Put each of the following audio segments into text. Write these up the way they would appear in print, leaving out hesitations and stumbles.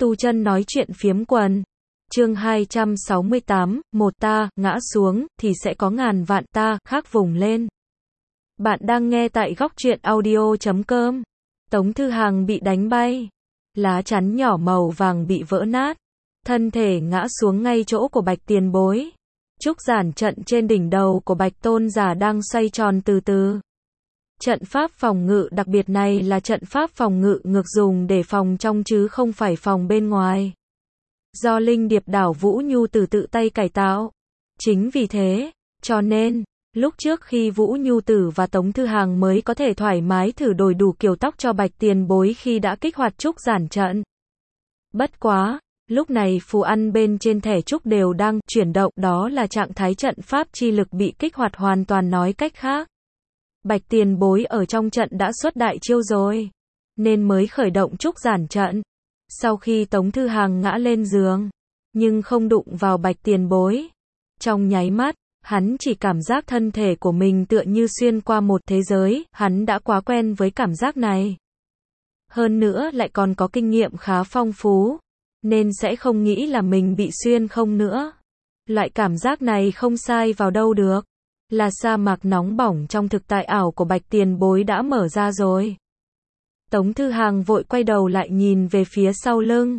Tu Chân nói chuyện phiếm quần. Chương 268, một ta ngã xuống thì sẽ có ngàn vạn ta khác vùng lên. Bạn đang nghe tại góc truyện audio.com. Tống Thư Hàng bị đánh bay, lá chắn nhỏ màu vàng bị vỡ nát, thân thể ngã xuống ngay chỗ của Bạch Tiền Bối. Trúc giản trận trên đỉnh đầu của Bạch Tôn giả đang xoay tròn từ từ. Trận pháp phòng ngự đặc biệt này là trận pháp phòng ngự ngược dùng để phòng trong chứ không phải phòng bên ngoài. Do Linh Điệp Đảo Vũ Nhu Tử tự tay cải tạo. Chính vì thế, cho nên, lúc trước khi Vũ Nhu Tử và Tống Thư Hàng mới có thể thoải mái thử đổi đủ kiểu tóc cho Bạch Tiền Bối khi đã kích hoạt trúc giản trận. Bất quá, lúc này phù ăn bên trên thẻ trúc đều đang chuyển động, đó là trạng thái trận pháp chi lực bị kích hoạt hoàn toàn, nói cách khác. Bạch Tiền Bối ở trong trận đã xuất đại chiêu rồi, nên mới khởi động trúc giản trận. Sau khi Tống Thư Hàng ngã lên giường, nhưng không đụng vào Bạch Tiền Bối. Trong nháy mắt, hắn chỉ cảm giác thân thể của mình tựa như xuyên qua một thế giới, hắn đã quá quen với cảm giác này. Hơn nữa lại còn có kinh nghiệm khá phong phú, nên sẽ không nghĩ là mình bị xuyên không nữa. Loại cảm giác này không sai vào đâu được. Là sa mạc nóng bỏng trong thực tại ảo của Bạch Tiền Bối đã mở ra rồi. Tống Thư Hàng vội quay đầu lại nhìn về phía sau lưng.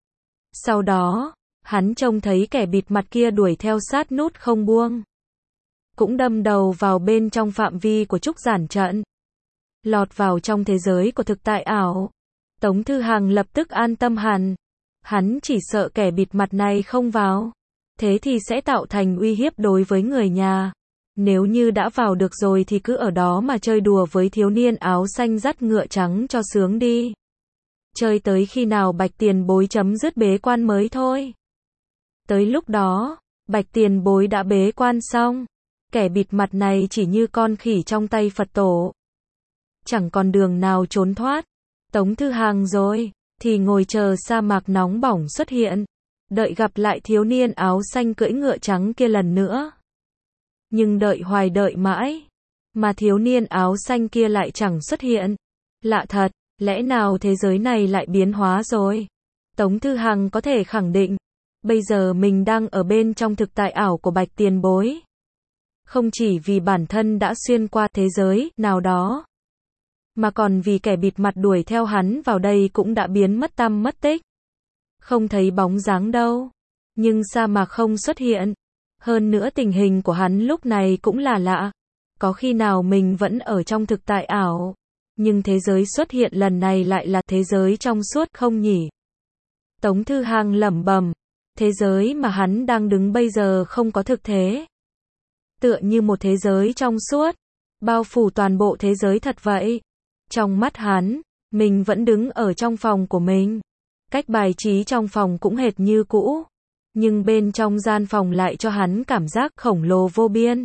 Sau đó, hắn trông thấy kẻ bịt mặt kia đuổi theo sát nút không buông. Cũng đâm đầu vào bên trong phạm vi của trúc giản trận. Lọt vào trong thế giới của thực tại ảo. Tống Thư Hàng lập tức an tâm hẳn. Hắn chỉ sợ kẻ bịt mặt này không vào. Thế thì sẽ tạo thành uy hiếp đối với người nhà. Nếu như đã vào được rồi thì cứ ở đó mà chơi đùa với thiếu niên áo xanh dắt ngựa trắng cho sướng đi. Chơi tới khi nào Bạch Tiền Bối chấm dứt bế quan mới thôi. Tới lúc đó, Bạch Tiền Bối đã bế quan xong. Kẻ bịt mặt này chỉ như con khỉ trong tay Phật tổ. Chẳng còn đường nào trốn thoát. Tống Thư Hàng rồi, thì ngồi chờ sa mạc nóng bỏng xuất hiện. Đợi gặp lại thiếu niên áo xanh cưỡi ngựa trắng kia lần nữa. Nhưng đợi hoài đợi mãi, mà thiếu niên áo xanh kia lại chẳng xuất hiện. Lạ thật, lẽ nào thế giới này lại biến hóa rồi? Tống Thư Hàng có thể khẳng định, bây giờ mình đang ở bên trong thực tại ảo của Bạch Tiền Bối. Không chỉ vì bản thân đã xuyên qua thế giới nào đó, mà còn vì kẻ bịt mặt đuổi theo hắn vào đây cũng đã biến mất tăm mất tích. Không thấy bóng dáng đâu, nhưng sa mạc không xuất hiện. Hơn nữa tình hình của hắn lúc này cũng là lạ. Có khi nào mình vẫn ở trong thực tại ảo, nhưng thế giới xuất hiện lần này lại là thế giới trong suốt không nhỉ? Tống Thư Hàng lẩm bẩm, thế giới mà hắn đang đứng bây giờ không có thực thế. Tựa như một thế giới trong suốt, bao phủ toàn bộ thế giới thật vậy. Trong mắt hắn, mình vẫn đứng ở trong phòng của mình. Cách bài trí trong phòng cũng hệt như cũ. Nhưng bên trong gian phòng lại cho hắn cảm giác khổng lồ vô biên.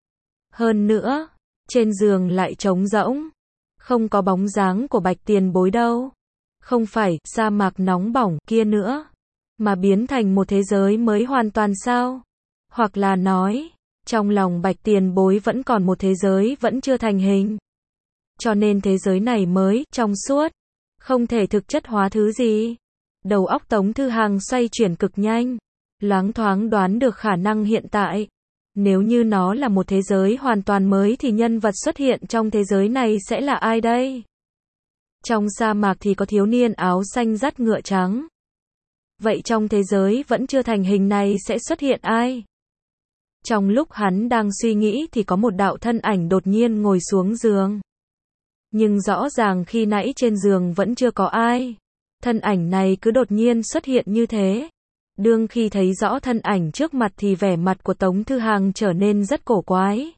Hơn nữa, trên giường lại trống rỗng. Không có bóng dáng của Bạch Tiền Bối đâu. Không phải sa mạc nóng bỏng kia nữa, mà biến thành một thế giới mới hoàn toàn sao? Hoặc là nói, trong lòng Bạch Tiền Bối vẫn còn một thế giới vẫn chưa thành hình. Cho nên thế giới này mới, trong suốt, không thể thực chất hóa thứ gì. Đầu óc Tống Thư Hàng xoay chuyển cực nhanh. Loáng thoáng đoán được khả năng hiện tại. Nếu như nó là một thế giới hoàn toàn mới thì nhân vật xuất hiện trong thế giới này sẽ là ai đây? Trong sa mạc thì có thiếu niên áo xanh dắt ngựa trắng. Vậy trong thế giới vẫn chưa thành hình này sẽ xuất hiện ai? Trong lúc hắn đang suy nghĩ thì có một đạo thân ảnh đột nhiên ngồi xuống giường. Nhưng rõ ràng khi nãy trên giường vẫn chưa có ai. Thân ảnh này cứ đột nhiên xuất hiện như thế. Đương khi thấy rõ thân ảnh trước mặt thì vẻ mặt của Tống Thư Hàng trở nên rất cổ quái.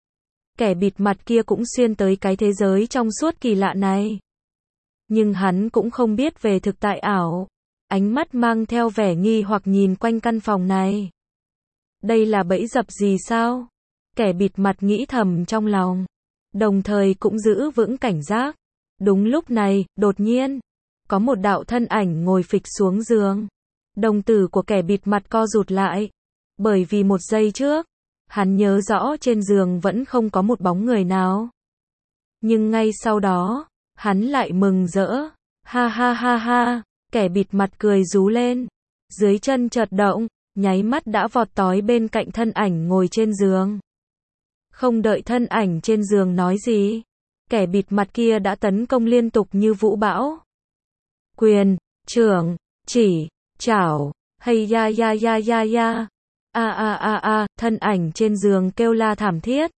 Kẻ bịt mặt kia cũng xuyên tới cái thế giới trong suốt kỳ lạ này. Nhưng hắn cũng không biết về thực tại ảo. Ánh mắt mang theo vẻ nghi hoặc nhìn quanh căn phòng này. Đây là bẫy dập gì sao? Kẻ bịt mặt nghĩ thầm trong lòng. Đồng thời cũng giữ vững cảnh giác. Đúng lúc này, đột nhiên, có một đạo thân ảnh ngồi phịch xuống giường. Đồng tử của kẻ bịt mặt co rụt lại. Bởi vì một giây trước, hắn nhớ rõ trên giường vẫn không có một bóng người nào. Nhưng ngay sau đó, hắn lại mừng rỡ. Ha ha ha ha, Kẻ bịt mặt cười rú lên. Dưới chân chợt động, nháy mắt đã vọt tới bên cạnh thân ảnh ngồi trên giường. Không đợi thân ảnh trên giường nói gì, kẻ bịt mặt kia đã tấn công liên tục như vũ bão. Quyền, trưởng, chỉ, chảo, hay ya ya ya ya ya. Thân ảnh trên giường kêu la thảm thiết.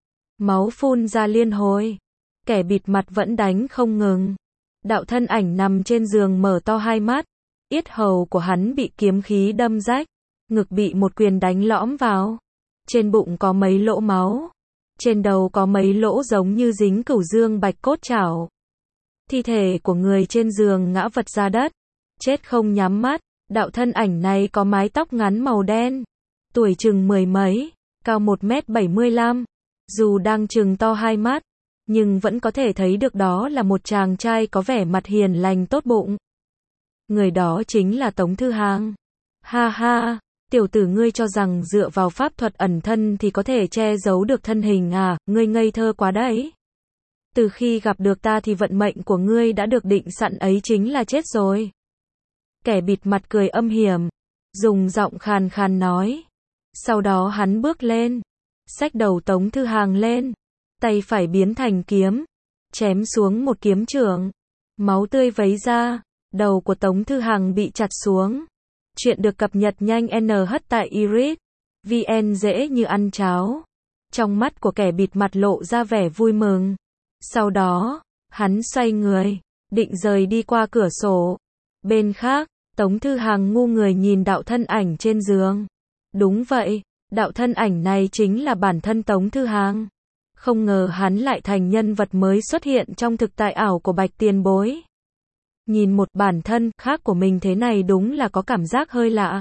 Máu phun ra liên hồi. Kẻ bịt mặt vẫn đánh không ngừng. Đạo thân ảnh nằm trên giường mở to hai mắt. Yết hầu của hắn bị kiếm khí đâm rách. Ngực bị một quyền đánh lõm vào. Trên bụng có mấy lỗ máu. Trên đầu có mấy lỗ giống như dính cửu dương bạch cốt chảo. Thi thể của người trên giường ngã vật ra đất. Chết không nhắm mắt. Đạo thân ảnh này có mái tóc ngắn màu đen. Tuổi chừng mười mấy. Cao 1m75. Dù đang chừng to hai mắt, nhưng vẫn có thể thấy được đó là một chàng trai có vẻ mặt hiền lành tốt bụng. Người đó chính là Tống Thư Hàng. Ha ha, tiểu tử ngươi cho rằng dựa vào pháp thuật ẩn thân thì có thể che giấu được thân hình à, ngươi ngây thơ quá đấy. Từ khi gặp được ta thì vận mệnh của ngươi đã được định sẵn ấy chính là chết rồi. Kẻ bịt mặt cười âm hiểm, dùng giọng khàn khàn nói. Sau đó hắn bước lên, xách đầu Tống Thư Hàng lên, tay phải biến thành kiếm, chém xuống một kiếm chưởng, máu tươi vấy ra, đầu của Tống Thư Hàng bị chặt xuống. Chuyện được cập nhật nhanh NH tại Iris VN dễ như ăn cháo. Trong mắt của kẻ bịt mặt lộ ra vẻ vui mừng. Sau đó, hắn xoay người, định rời đi qua cửa sổ. Bên khác, Tống Thư Hàng ngu người nhìn đạo thân ảnh trên giường. Đúng vậy, đạo thân ảnh này chính là bản thân Tống Thư Hàng. Không ngờ hắn lại thành nhân vật mới xuất hiện trong thực tại ảo của Bạch Tiền Bối. Nhìn một bản thân khác của mình thế này đúng là có cảm giác hơi lạ.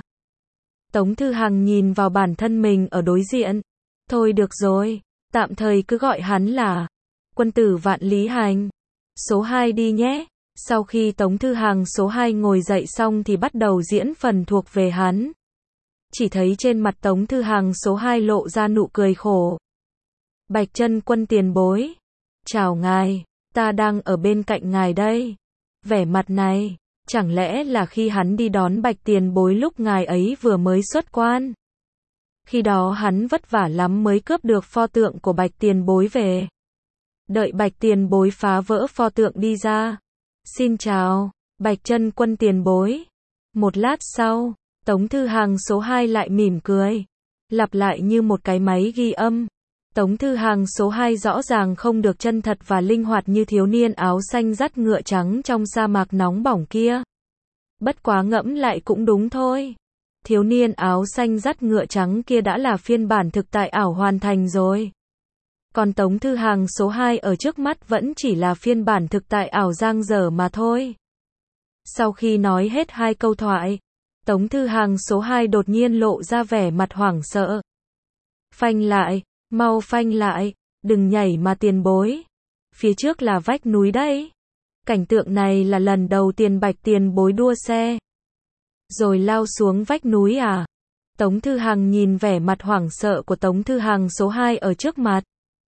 Tống Thư Hàng nhìn vào bản thân mình ở đối diện. Thôi được rồi, tạm thời cứ gọi hắn là quân tử Vạn Lý Hành. Số 2 đi nhé. Sau khi Tống Thư Hàng số 2 ngồi dậy xong thì bắt đầu diễn phần thuộc về hắn. Chỉ thấy trên mặt Tống Thư Hàng số 2 lộ ra nụ cười khổ. Bạch Chân Quân tiền bối. Chào ngài, ta đang ở bên cạnh ngài đây. Vẻ mặt này, chẳng lẽ là khi hắn đi đón Bạch tiền bối lúc ngài ấy vừa mới xuất quan. Khi đó hắn vất vả lắm mới cướp được pho tượng của Bạch tiền bối về. Đợi Bạch tiền bối phá vỡ pho tượng đi ra. Xin chào, Bạch Chân Quân tiền bối. Một lát sau, Tống Thư Hàng số 2 lại mỉm cười. Lặp lại như một cái máy ghi âm. Tống Thư Hàng số 2 rõ ràng không được chân thật và linh hoạt như thiếu niên áo xanh dắt ngựa trắng trong sa mạc nóng bỏng kia. Bất quá ngẫm lại cũng đúng thôi. Thiếu niên áo xanh dắt ngựa trắng kia đã là phiên bản thực tại ảo hoàn thành rồi. Còn Tống Thư Hàng số 2 ở trước mắt vẫn chỉ là phiên bản thực tại ảo dang dở mà thôi. Sau khi nói hết hai câu thoại, Tống Thư Hàng số 2 đột nhiên lộ ra vẻ mặt hoảng sợ. Phanh lại, mau phanh lại, đừng nhảy mà tiền bối. Phía trước là vách núi đấy. Cảnh tượng này là lần đầu tiên Bạch tiền bối đua xe. Rồi lao xuống vách núi à? Tống Thư Hàng nhìn vẻ mặt hoảng sợ của Tống Thư Hàng số 2 ở trước mặt.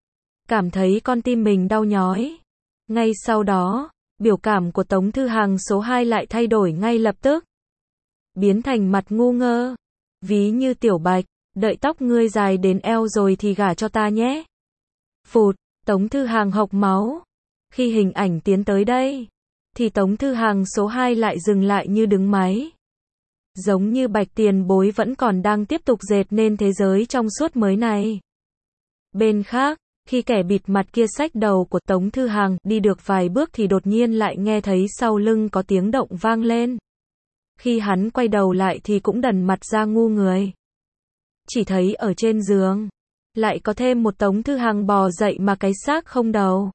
Cảm thấy con tim mình đau nhói. Ngay sau đó, biểu cảm của Tống Thư Hàng số 2 lại thay đổi ngay lập tức. Biến thành mặt ngu ngơ. Ví như Tiểu Bạch, đợi tóc ngươi dài đến eo rồi thì gả cho ta nhé. Phụt, Tống Thư Hàng hộc máu. Khi hình ảnh tiến tới đây, thì Tống Thư Hàng số 2 lại dừng lại như đứng máy. Giống như Bạch tiền bối vẫn còn đang tiếp tục dệt nên thế giới trong suốt mới này. Bên khác, khi kẻ bịt mặt kia xách đầu của Tống Thư Hàng đi được vài bước thì đột nhiên lại nghe thấy sau lưng có tiếng động vang lên. Khi hắn quay đầu lại thì cũng đần mặt ra ngu người. Chỉ thấy ở trên giường, lại có thêm một Tống Thư Hàng bò dậy mà cái xác không đầu.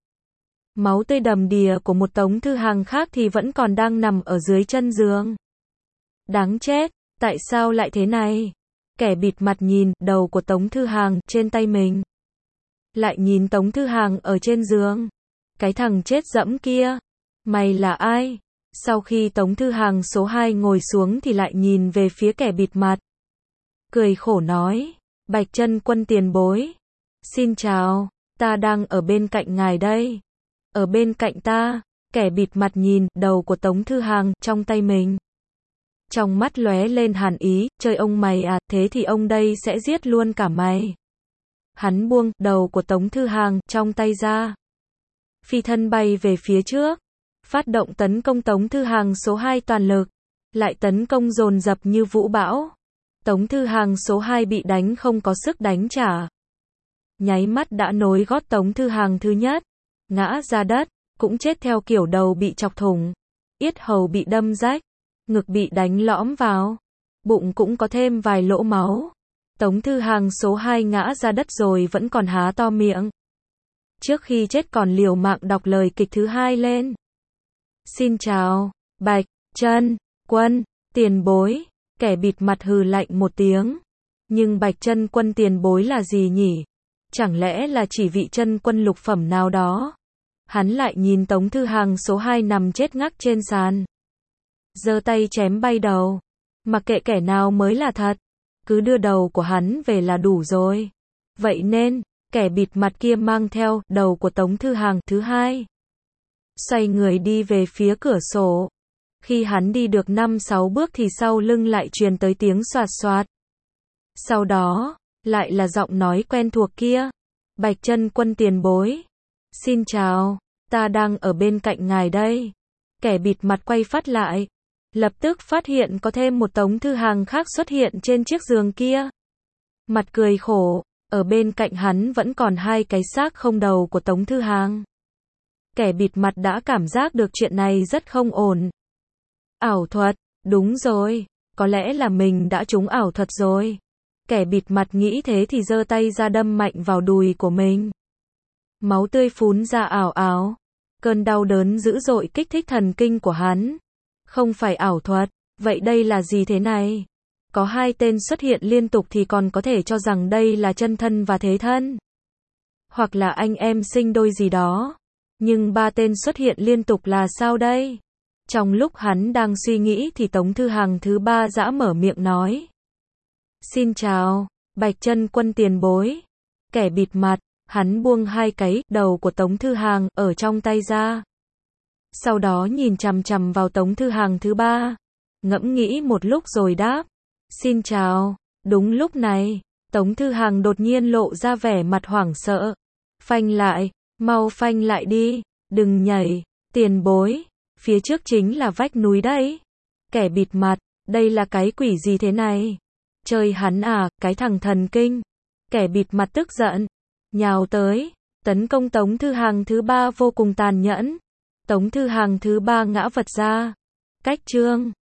Máu tươi đầm đìa của một Tống Thư Hàng khác thì vẫn còn đang nằm ở dưới chân giường. Đáng chết, tại sao lại thế này? Kẻ bịt mặt nhìn đầu của Tống Thư Hàng trên tay mình. Lại nhìn Tống Thư Hàng ở trên giường. Cái thằng chết dẫm kia. Mày là ai? Sau khi Tống Thư Hàng số 2 ngồi xuống thì lại nhìn về phía kẻ bịt mặt. Cười khổ nói. Bạch Chân Quân tiền bối. Xin chào, ta đang ở bên cạnh ngài đây. Ở bên cạnh ta, Kẻ bịt mặt nhìn đầu của Tống Thư Hàng trong tay mình. Trong mắt lóe lên hàn ý, chơi ông mày à, thế thì ông đây sẽ giết luôn cả mày. Hắn buông đầu của Tống Thư Hàng trong tay ra. Phi thân bay về phía trước. Phát động tấn công Tống Thư Hàng số 2 toàn lực. Lại tấn công dồn dập như vũ bão. Tống Thư Hàng số 2 bị đánh không có sức đánh trả. Nháy mắt đã nối gót Tống Thư Hàng thứ nhất. Ngã ra đất, cũng chết theo kiểu đầu bị chọc thủng. Yết hầu bị đâm rách. Ngực bị đánh lõm vào. Bụng cũng có thêm vài lỗ máu. Tống Thư Hàng số 2 ngã ra đất rồi vẫn còn há to miệng. Trước khi chết còn liều mạng đọc lời kịch thứ hai lên. Xin chào, Bạch Chân Quân, tiền bối. Kẻ bịt mặt hừ lạnh một tiếng. Nhưng Bạch Chân Quân tiền bối là gì nhỉ? Chẳng lẽ là chỉ vị chân quân lục phẩm nào đó? Hắn lại nhìn Tống Thư Hàng số 2 nằm chết ngắc trên sàn. Giơ tay chém bay đầu. Mặc kệ kẻ nào mới là thật. Cứ đưa đầu của hắn về là đủ rồi. Vậy nên, kẻ bịt mặt kia mang theo đầu của Tống Thư Hàng thứ hai. Xoay người đi về phía cửa sổ. Khi hắn đi được 5-6 bước thì sau lưng lại truyền tới tiếng xoạt xoạt. Sau đó, lại là giọng nói quen thuộc kia. Bạch Chân Quân tiền bối. Xin chào, ta đang ở bên cạnh ngài đây. Kẻ bịt mặt quay phát lại. Lập tức phát hiện có thêm một Tống Thư Hàng khác xuất hiện trên chiếc giường kia. Mặt cười khổ, ở bên cạnh hắn vẫn còn hai cái xác không đầu của Tống Thư Hàng. Kẻ bịt mặt đã cảm giác được chuyện này rất không ổn. Ảo thuật, đúng rồi, có lẽ là mình đã trúng ảo thuật rồi. Kẻ bịt mặt nghĩ thế thì giơ tay ra đâm mạnh vào đùi của mình. Máu tươi phún ra ảo ảo. Cơn đau đớn dữ dội kích thích thần kinh của hắn. Không phải ảo thuật, vậy đây là gì thế này? Có hai tên xuất hiện liên tục thì còn có thể cho rằng đây là chân thân và thế thân. Hoặc là anh em sinh đôi gì đó. Nhưng ba tên xuất hiện liên tục là sao đây? Trong lúc hắn đang suy nghĩ thì Tống Thư Hàng thứ ba dã mở miệng nói. Xin chào, Bạch Chân Quân tiền bối. Kẻ bịt mặt, hắn buông hai cái đầu của Tống Thư Hàng ở trong tay ra. Sau đó nhìn chằm chằm vào Tống Thư Hàng thứ ba. Ngẫm nghĩ một lúc rồi đáp. Xin chào. Đúng lúc này, Tống Thư Hàng đột nhiên lộ ra vẻ mặt hoảng sợ. Phanh lại, mau phanh lại đi, đừng nhảy, tiền bối. Phía trước chính là vách núi đấy. Kẻ bịt mặt, đây là cái quỷ gì thế này? Chơi hắn à, cái thằng thần kinh. Kẻ bịt mặt tức giận, nhào tới, tấn công Tống Thư Hàng thứ ba vô cùng tàn nhẫn. Tống Thư Hàng thứ ba ngã vật ra. Cách chương